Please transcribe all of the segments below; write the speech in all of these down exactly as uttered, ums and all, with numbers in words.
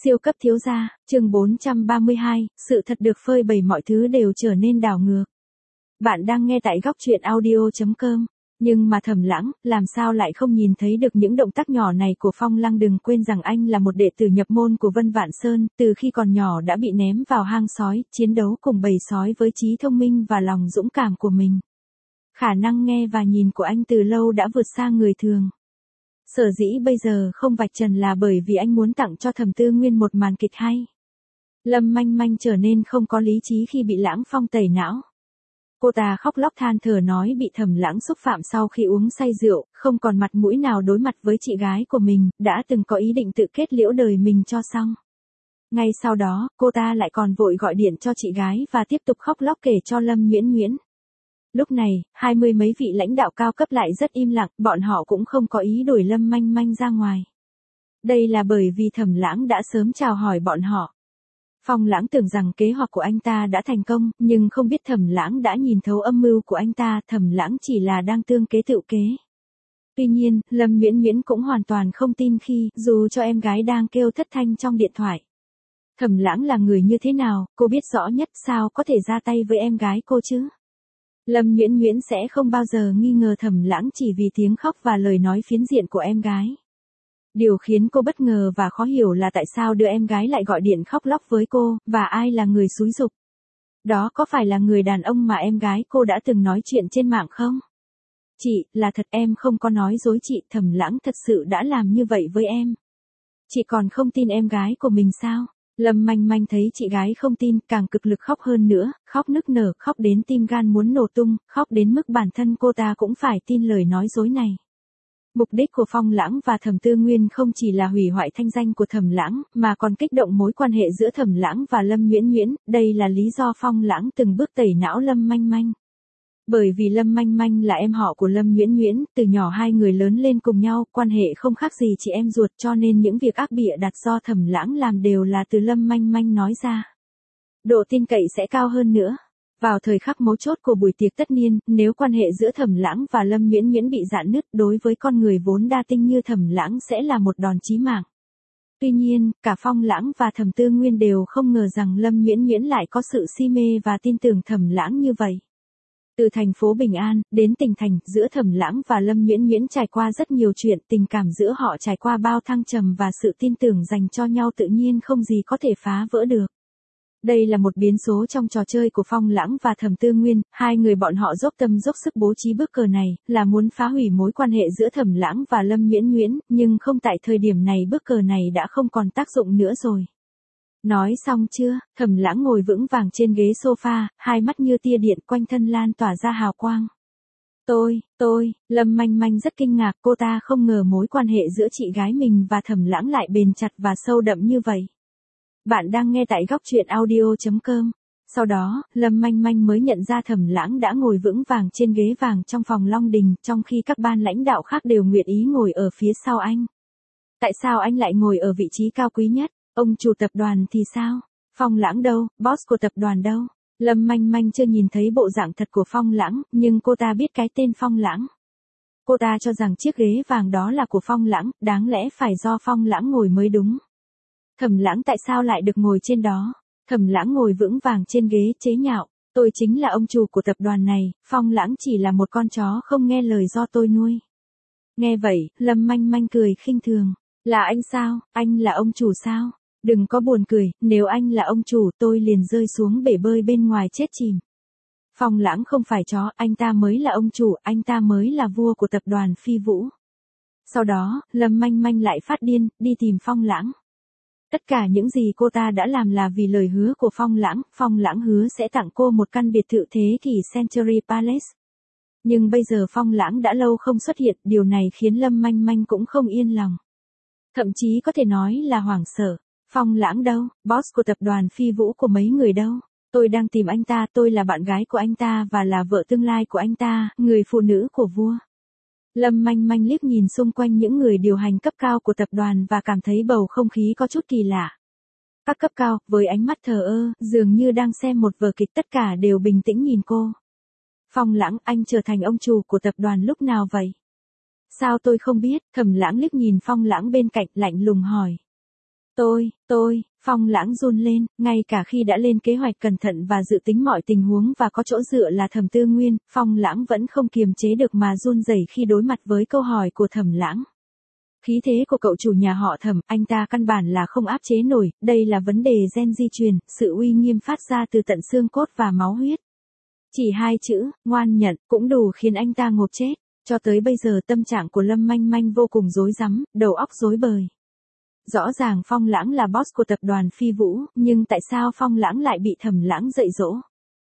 Siêu cấp thiếu gia, chương bốn trăm ba mươi hai, sự thật được phơi bày mọi thứ đều trở nên đảo ngược. Bạn đang nghe tại góc truyện audio chấm com. Nhưng mà Thẩm Lãng, làm sao lại không nhìn thấy được những động tác nhỏ này của Phong Lăng. Đừng quên rằng anh là một đệ tử nhập môn của Vân Vạn Sơn, từ khi còn nhỏ đã bị ném vào hang sói, chiến đấu cùng bầy sói với trí thông minh và lòng dũng cảm của mình. Khả năng nghe và nhìn của anh từ lâu đã vượt xa người thường. Sở dĩ bây giờ không vạch trần là bởi vì anh muốn tặng cho Thẩm Tư Nguyên một màn kịch hay. Lâm Manh Manh trở nên không có lý trí khi bị Lãng Phong tẩy não. Cô ta khóc lóc than thở nói bị Thẩm Lãng xúc phạm sau khi uống say rượu, không còn mặt mũi nào đối mặt với chị gái của mình, đã từng có ý định tự kết liễu đời mình cho xong. Ngay sau đó, cô ta lại còn vội gọi điện cho chị gái và tiếp tục khóc lóc kể cho Lâm Nguyễn Nguyễn. Lúc này, hai mươi mấy vị lãnh đạo cao cấp lại rất im lặng, bọn họ cũng không có ý đuổi Lâm Manh Manh ra ngoài. Đây là bởi vì Thẩm Lãng đã sớm chào hỏi bọn họ. Phong Lãng tưởng rằng kế hoạch của anh ta đã thành công, nhưng không biết Thẩm Lãng đã nhìn thấu âm mưu của anh ta, Thẩm Lãng chỉ là đang tương kế tự kế. Tuy nhiên, Lâm Nguyễn Nguyễn cũng hoàn toàn không tin khi, dù cho em gái đang kêu thất thanh trong điện thoại. Thẩm Lãng là người như thế nào, cô biết rõ nhất, sao có thể ra tay với em gái cô chứ? Lâm Nguyễn Nguyễn sẽ không bao giờ nghi ngờ Thẩm Lãng chỉ vì tiếng khóc và lời nói phiến diện của em gái. Điều khiến cô bất ngờ và khó hiểu là tại sao đứa em gái lại gọi điện khóc lóc với cô, và ai là người xúi giục. Đó có phải là người đàn ông mà em gái cô đã từng nói chuyện trên mạng không? Chị, là thật, em không có nói dối chị, Thẩm Lãng thật sự đã làm như vậy với em. Chị còn không tin em gái của mình sao? Lâm Manh Manh thấy chị gái không tin, càng cực lực khóc hơn nữa, khóc nức nở, khóc đến tim gan muốn nổ tung, khóc đến mức bản thân cô ta cũng phải tin lời nói dối này. Mục đích của Phong Lãng và Thẩm Tư Nguyên không chỉ là hủy hoại thanh danh của Thẩm Lãng, mà còn kích động mối quan hệ giữa Thẩm Lãng và Lâm Nguyễn Nguyễn, đây là lý do Phong Lãng từng bước tẩy não Lâm Manh Manh. Bởi vì Lâm Manh Manh là em họ của Lâm Nguyễn Nguyễn, từ nhỏ hai người lớn lên cùng nhau, quan hệ không khác gì chị em ruột, cho nên những việc ác bịa đặt do Thẩm Lãng làm đều là từ Lâm Manh Manh nói ra. Độ tin cậy sẽ cao hơn nữa. Vào thời khắc mấu chốt của buổi tiệc tất niên, nếu quan hệ giữa Thẩm Lãng và Lâm Nguyễn Nguyễn bị rạn nứt, đối với con người vốn đa tinh như Thẩm Lãng sẽ là một đòn chí mạng. Tuy nhiên, cả Phong Lãng và Thẩm Tư Nguyên đều không ngờ rằng Lâm Nguyễn Nguyễn lại có sự si mê và tin tưởng Thẩm Lãng như vậy. Từ thành phố Bình An, đến tỉnh thành, giữa Thẩm Lãng và Lâm Nguyễn Nguyễn trải qua rất nhiều chuyện, tình cảm giữa họ trải qua bao thăng trầm và sự tin tưởng dành cho nhau tự nhiên không gì có thể phá vỡ được. Đây là một biến số trong trò chơi của Phong Lãng và Thẩm Tư Nguyên, hai người bọn họ dốc tâm dốc sức bố trí bước cờ này, là muốn phá hủy mối quan hệ giữa Thẩm Lãng và Lâm Nguyễn Nguyễn, nhưng không tại thời điểm này bước cờ này đã không còn tác dụng nữa rồi. Nói xong chưa, Thẩm Lãng ngồi vững vàng trên ghế sofa, hai mắt như tia điện quanh thân lan tỏa ra hào quang. Tôi, tôi, Lâm Manh Manh rất kinh ngạc, cô ta không ngờ mối quan hệ giữa chị gái mình và Thẩm Lãng lại bền chặt và sâu đậm như vậy. Bạn đang nghe tại góc truyện audio chấm com. Sau đó, Lâm Manh Manh mới nhận ra Thẩm Lãng đã ngồi vững vàng trên ghế vàng trong phòng Long Đình, trong khi các ban lãnh đạo khác đều nguyện ý ngồi ở phía sau anh. Tại sao anh lại ngồi ở vị trí cao quý nhất? Ông chủ tập đoàn thì sao? Phong Lãng đâu? Boss của tập đoàn đâu? Lâm Manh Manh chưa nhìn thấy bộ dạng thật của Phong Lãng, nhưng cô ta biết cái tên Phong Lãng. Cô ta cho rằng chiếc ghế vàng đó là của Phong Lãng, đáng lẽ phải do Phong Lãng ngồi mới đúng. Thẩm Lãng tại sao lại được ngồi trên đó? Thẩm Lãng ngồi vững vàng trên ghế, chế nhạo. Tôi chính là ông chủ của tập đoàn này, Phong Lãng chỉ là một con chó không nghe lời do tôi nuôi. Nghe vậy, Lâm Manh Manh cười khinh thường. Là anh sao? Anh là ông chủ sao? Đừng có buồn cười, nếu anh là ông chủ tôi liền rơi xuống bể bơi bên ngoài chết chìm. Phong Lãng không phải chó, anh ta mới là ông chủ, anh ta mới là vua của tập đoàn Phi Vũ. Sau đó, Lâm Manh Manh lại phát điên, đi tìm Phong Lãng. Tất cả những gì cô ta đã làm là vì lời hứa của Phong Lãng, Phong Lãng hứa sẽ tặng cô một căn biệt thự thế kỷ Century Palace. Nhưng bây giờ Phong Lãng đã lâu không xuất hiện, điều này khiến Lâm Manh Manh cũng không yên lòng. Thậm chí có thể nói là hoảng sợ. Phong Lãng đâu? Boss của tập đoàn Phi Vũ của mấy người đâu? Tôi đang tìm anh ta, tôi là bạn gái của anh ta và là vợ tương lai của anh ta, người phụ nữ của vua. Lâm Manh Manh liếc nhìn xung quanh những người điều hành cấp cao của tập đoàn và cảm thấy bầu không khí có chút kỳ lạ. Các cấp cao, với ánh mắt thờ ơ, dường như đang xem một vở kịch, tất cả đều bình tĩnh nhìn cô. Phong Lãng, anh trở thành ông chủ của tập đoàn lúc nào vậy? Sao tôi không biết? Thẩm Lãng liếc nhìn Phong Lãng bên cạnh, lạnh lùng hỏi. Tôi, tôi, Phong Lãng run lên, ngay cả khi đã lên kế hoạch cẩn thận và dự tính mọi tình huống và có chỗ dựa là Thẩm Tư Nguyên, Phong Lãng vẫn không kiềm chế được mà run rẩy khi đối mặt với câu hỏi của Thẩm Lãng. Khí thế của cậu chủ nhà họ Thẩm, anh ta căn bản là không áp chế nổi, đây là vấn đề gen di truyền, sự uy nghiêm phát ra từ tận xương cốt và máu huyết. Chỉ hai chữ, ngoan nhận, cũng đủ khiến anh ta ngộp chết. Cho tới bây giờ tâm trạng của Lâm Manh Manh vô cùng rối rắm, đầu óc rối bời. Rõ ràng Phong Lãng là boss của tập đoàn Phi Vũ, nhưng tại sao Phong Lãng lại bị Thẩm Lãng dạy dỗ?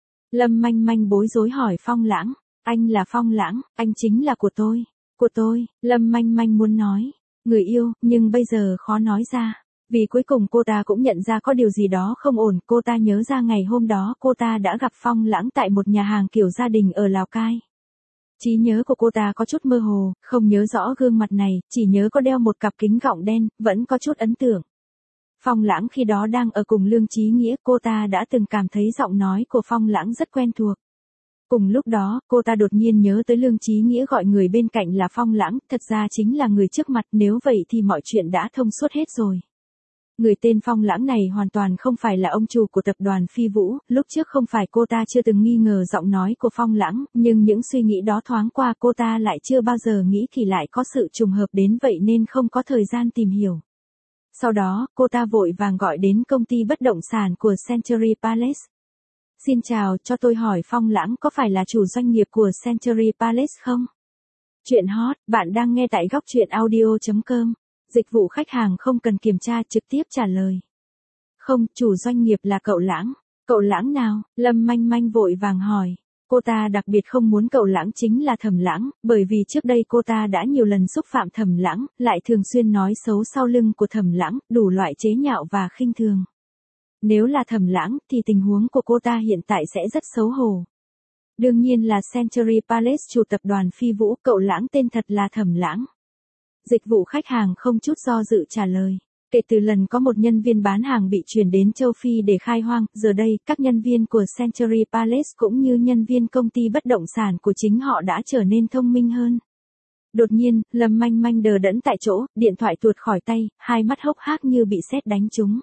Lâm Manh Manh bối rối hỏi Phong Lãng, anh là Phong Lãng, anh chính là của tôi, của tôi, Lâm Manh Manh muốn nói, người yêu, nhưng bây giờ khó nói ra. Vì cuối cùng cô ta cũng nhận ra có điều gì đó không ổn, cô ta nhớ ra ngày hôm đó cô ta đã gặp Phong Lãng tại một nhà hàng kiểu gia đình ở Lào Cai. Trí nhớ của cô ta có chút mơ hồ, không nhớ rõ gương mặt này, chỉ nhớ có đeo một cặp kính gọng đen, vẫn có chút ấn tượng. Phong Lãng khi đó đang ở cùng Lương Chí Nghĩa, cô ta đã từng cảm thấy giọng nói của Phong Lãng rất quen thuộc. Cùng lúc đó, cô ta đột nhiên nhớ tới Lương Chí Nghĩa gọi người bên cạnh là Phong Lãng, thật ra chính là người trước mặt, nếu vậy thì mọi chuyện đã thông suốt hết rồi. Người tên Phong Lãng này hoàn toàn không phải là ông chủ của tập đoàn Phi Vũ, lúc trước không phải cô ta chưa từng nghi ngờ giọng nói của Phong Lãng, nhưng những suy nghĩ đó thoáng qua cô ta lại chưa bao giờ nghĩ thì lại có sự trùng hợp đến vậy nên không có thời gian tìm hiểu. Sau đó, cô ta vội vàng gọi đến công ty bất động sản của Century Palace. Xin chào, cho tôi hỏi Phong Lãng có phải là chủ doanh nghiệp của Century Palace không? Chuyện hot, bạn đang nghe tại góc truyện audio chấm com. Dịch vụ khách hàng không cần kiểm tra, trực tiếp trả lời. Không, chủ doanh nghiệp là cậu Lãng. Cậu Lãng nào? Lâm Manh Manh vội vàng hỏi. Cô ta đặc biệt không muốn cậu Lãng chính là Thẩm Lãng, bởi vì trước đây cô ta đã nhiều lần xúc phạm Thẩm Lãng, lại thường xuyên nói xấu sau lưng của Thẩm Lãng, đủ loại chế nhạo và khinh thường. Nếu là Thẩm Lãng, thì tình huống của cô ta hiện tại sẽ rất xấu hổ. Đương nhiên là Century Palace chủ tập đoàn Phi Vũ, cậu Lãng tên thật là Thẩm Lãng. Dịch vụ khách hàng không chút do dự trả lời. Kể từ lần có một nhân viên bán hàng bị chuyển đến châu Phi để khai hoang, giờ đây, các nhân viên của Century Palace cũng như nhân viên công ty bất động sản của chính họ đã trở nên thông minh hơn. Đột nhiên, Lâm Manh Manh đờ đẫn tại chỗ, điện thoại tuột khỏi tay, hai mắt hốc hác như bị sét đánh trúng.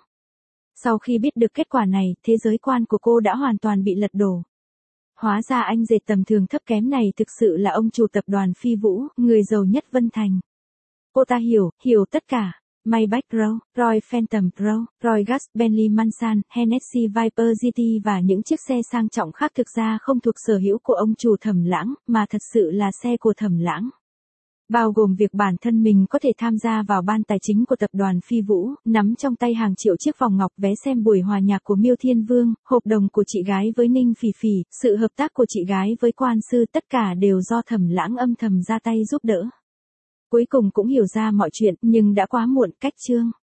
Sau khi biết được kết quả này, thế giới quan của cô đã hoàn toàn bị lật đổ. Hóa ra anh dệt tầm thường thấp kém này thực sự là ông chủ tập đoàn Phi Vũ, người giàu nhất Vân Thành. Cô ta hiểu, hiểu tất cả. Maybach Pro, Roy Phantom Pro, Roy Gas, Bentley Mansan, Hennessy Viper giê tê và những chiếc xe sang trọng khác thực ra không thuộc sở hữu của ông chủ Thẩm Lãng, mà thật sự là xe của Thẩm Lãng. Bao gồm việc bản thân mình có thể tham gia vào ban tài chính của tập đoàn Phi Vũ, nắm trong tay hàng triệu chiếc vòng ngọc, vé xem buổi hòa nhạc của Miêu Thiên Vương, hợp đồng của chị gái với Ninh Phỉ Phỉ, sự hợp tác của chị gái với quan sư, tất cả đều do Thẩm Lãng âm thầm ra tay giúp đỡ. Cuối cùng cũng hiểu ra mọi chuyện, nhưng đã quá muộn, cách chương.